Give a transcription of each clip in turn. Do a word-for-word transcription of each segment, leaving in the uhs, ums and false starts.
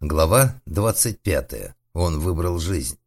Глава двадцать пятая. Он выбрал жизнь.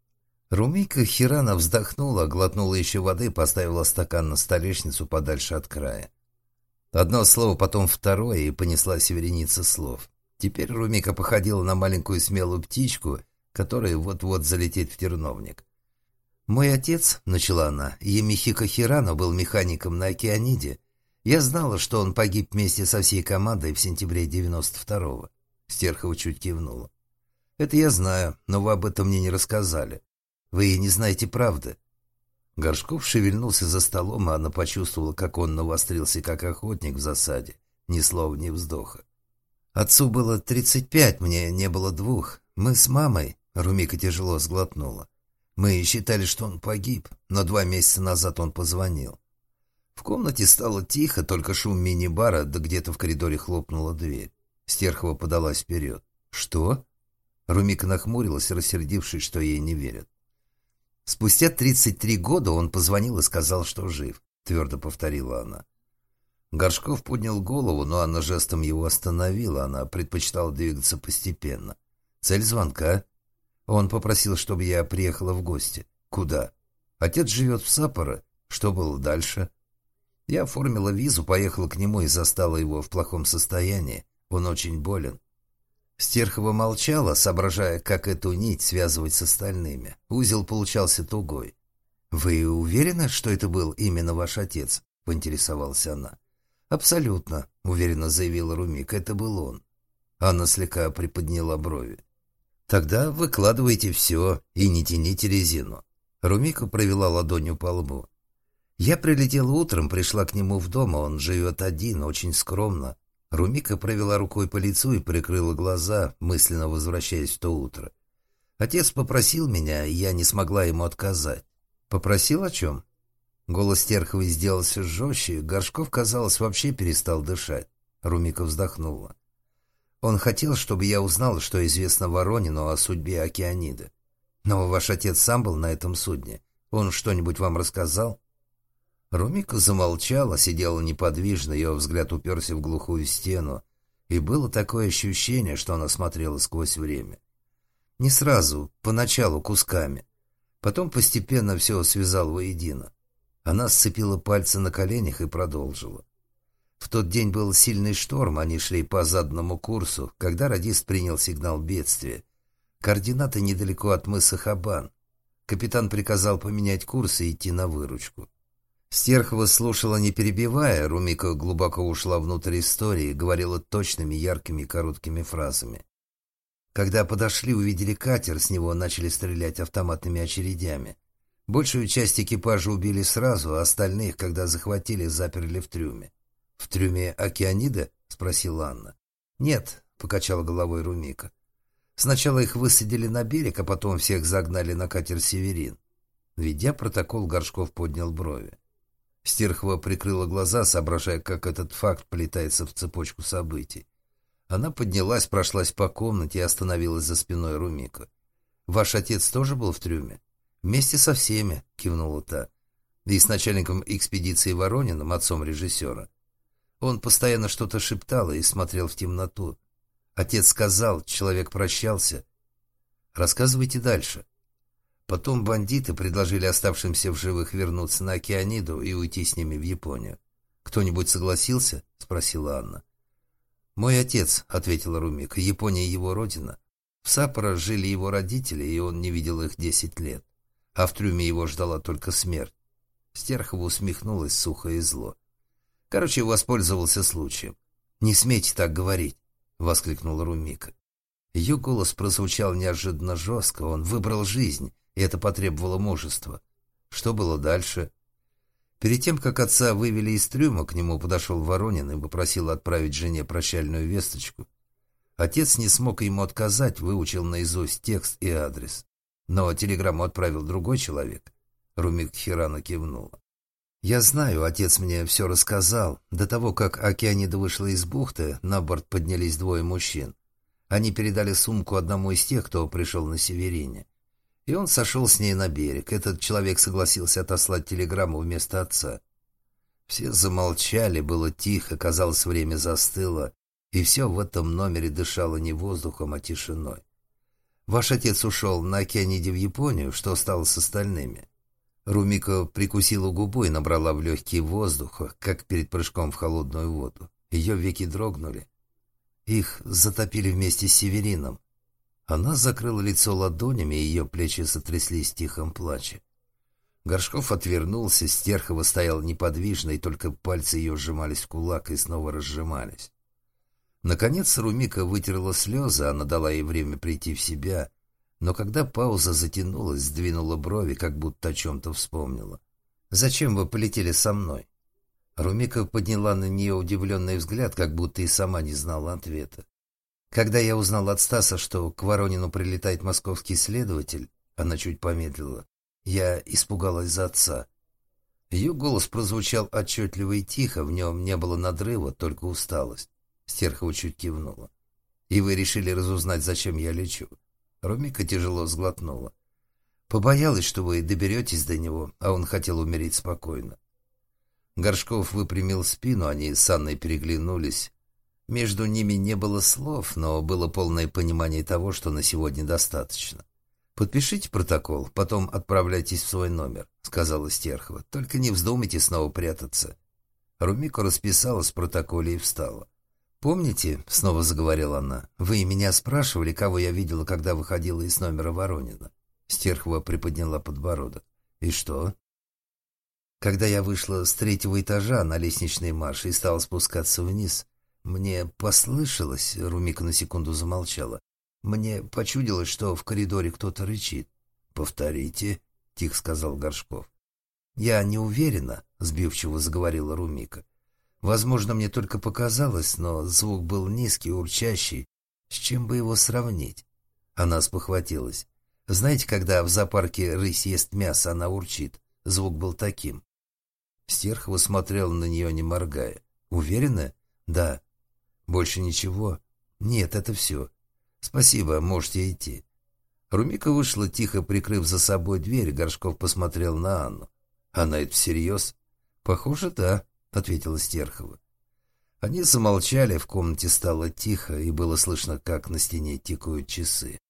Румика Хирана вздохнула, глотнула еще воды, поставила стакан на столешницу подальше от края. Одно слово, потом второе, и понеслась вереница слов. Теперь Румика походила на маленькую смелую птичку, которая вот-вот залетит в терновник. «Мой отец», — начала она, — «Емихико Хирано был механиком на Океаниде. Я знала, что он погиб вместе со всей командой в сентябре девяносто второго». Стерхова чуть кивнула. «Это я знаю, но вы об этом мне не рассказали. Вы не знаете правды». Горшков шевельнулся за столом, а она почувствовала, как он навострился, как охотник в засаде. Ни слова, ни вздоха. «Отцу было тридцать пять, мне не было двух. Мы с мамой...» Румика тяжело сглотнула. «Мы считали, что он погиб, но два месяца назад он позвонил». В комнате стало тихо, только шум мини-бара, да где-то в коридоре хлопнула дверь. Стерхова подалась вперед. «Что?» Румика нахмурилась, рассердившись, что ей не верят. «Спустя тридцать три года он позвонил и сказал, что жив», — твердо повторила она. Горшков поднял голову, но Анна жестом его остановила. Она предпочитала двигаться постепенно. «Цель звонка?» «Он попросил, чтобы я приехала в гости». «Куда?» «Отец живет в Саппоро. Что было дальше?» «Я оформила визу, поехала к нему и застала его в плохом состоянии. Он очень болен». Стерхова молчала, соображая, как эту нить связывать с остальными. Узел получался тугой. «Вы уверены, что это был именно ваш отец?» — поинтересовалась она. «Абсолютно», — уверенно заявила Румика, — «это был он». Анна слегка приподняла брови. «Тогда выкладывайте все и не тяните резину». Румика провела ладонью по лбу. «Я прилетела утром, пришла к нему в дом, он живет один, очень скромно». Румика провела рукой по лицу и прикрыла глаза, мысленно возвращаясь в то утро. «Отец попросил меня, и я не смогла ему отказать». «Попросил о чем?» Голос Стерховой сделался жестче, Горшков, казалось, вообще перестал дышать. Румика вздохнула. «Он хотел, чтобы я узнала, что известно Воронину о судьбе Океанида. Но ваш отец сам был на этом судне. Он что-нибудь вам рассказал?» Румика замолчала, сидела неподвижно, ее взгляд уперся в глухую стену, и было такое ощущение, что она смотрела сквозь время. Не сразу, поначалу кусками. Потом постепенно все связал воедино. Она сцепила пальцы на коленях и продолжила. В тот день был сильный шторм, они шли по заданному курсу, когда радист принял сигнал бедствия. Координаты недалеко от мыса Хабан. Капитан приказал поменять курс и идти на выручку. Стерхова слушала, не перебивая. Румика глубоко ушла внутрь истории, говорила точными, яркими, короткими фразами. Когда подошли, увидели катер, с него начали стрелять автоматными очередями. Большую часть экипажа убили сразу, а остальных, когда захватили, заперли в трюме. «В трюме Океанида?» — спросила Анна. «Нет», — покачала головой Румика. «Сначала их высадили на берег, а потом всех загнали на катер «Северин». Ведя протокол, Горшков поднял брови. Стерхова прикрыла глаза, соображая, как этот факт плетается в цепочку событий. Она поднялась, прошлась по комнате и остановилась за спиной Румика. «Ваш отец тоже был в трюме?» «Вместе со всеми», — кивнула та. «И с начальником экспедиции Ворониным, отцом режиссера. Он постоянно что-то шептал и смотрел в темноту. Отец сказал, человек прощался. Рассказывайте дальше». Потом бандиты предложили оставшимся в живых вернуться на Океаниду и уйти с ними в Японию. «Кто-нибудь согласился?» — спросила Анна. «Мой отец», — ответила Румика, — «Япония его родина. В Саппоро жили его родители, и он не видел их десять лет. А в трюме его ждала только смерть». Стерхова усмехнулась сухо и зло. «Короче, воспользовался случаем». «Не смейте так говорить», — воскликнула Румика. Ее голос прозвучал неожиданно жестко. Он выбрал жизнь, и это потребовало мужества. Что было дальше? Перед тем, как отца вывели из трюма, к нему подошел Воронин и попросил отправить жене прощальную весточку. Отец не смог ему отказать, выучил наизусть текст и адрес. Но телеграмму отправил другой человек. Румика Хирано кивнула. «Я знаю, отец мне все рассказал. До того, как Океанида вышла из бухты, на борт поднялись двое мужчин. Они передали сумку одному из тех, кто пришел на Северине. И он сошел с ней на берег. Этот человек согласился отослать телеграмму вместо отца». Все замолчали, было тихо, казалось, время застыло. И все в этом номере дышало не воздухом, а тишиной. «Ваш отец ушел на океаниде в Японию. Что стало с остальными?» Румико прикусила губу и набрала в легкие воздуха, как перед прыжком в холодную воду. Ее веки дрогнули. Их затопили вместе с Северином. Она закрыла лицо ладонями, и ее плечи сотряслись в тихом плаче. Горшков отвернулся, Стерхова стояла неподвижно, и только пальцы ее сжимались в кулак и снова разжимались. Наконец Румико вытерла слезы, она дала ей время прийти в себя, но когда пауза затянулась, сдвинула брови, как будто о чем-то вспомнила. «Зачем вы полетели со мной?» Румико подняла на нее удивленный взгляд, как будто и сама не знала ответа. «Когда я узнала от Стаса, что к Воронину прилетает московский следователь», она чуть помедлила, я испугалась за отца. Ее голос прозвучал отчетливо и тихо, в нем не было надрыва, только усталость. Стерхова чуть кивнула. «И вы решили разузнать, зачем я лечу?» Румико тяжело сглотнула. «Побоялась, что вы доберетесь до него, а он хотел умереть спокойно». Горшков выпрямил спину, они с Анной переглянулись. Между ними не было слов, но было полное понимание того, что на сегодня достаточно. «Подпишите протокол, потом отправляйтесь в свой номер», — сказала Стерхова. «Только не вздумайте снова прятаться». Румико расписалась в протоколе и встала. «Помните, — снова заговорила она, — вы меня спрашивали, кого я видела, когда выходила из номера Воронина?» Стерхова приподняла подбородок. «И что?» «Когда я вышла с третьего этажа на лестничной марше и стала спускаться вниз, мне послышалось...» — Румико на секунду замолчала. «Мне почудилось, что в коридоре кто-то рычит». «Повторите», — тихо сказал Горшков. «Я не уверена», — сбивчиво заговорила Румико. «Возможно, мне только показалось, но звук был низкий, урчащий. С чем бы его сравнить?» Она спохватилась. «Знаете, когда в зоопарке рысь ест мясо, она урчит? Звук был таким». Стерхова смотрела на нее, не моргая. «Уверена?» «Да». «Больше ничего?» «Нет, это все. Спасибо, можете идти». Румико вышла, тихо прикрыв за собой дверь. Горшков посмотрел на Анну. «Она это всерьез?» «Похоже, да», — ответила Стерхова. Они замолчали, в комнате стало тихо, и было слышно, как на стене тикают часы.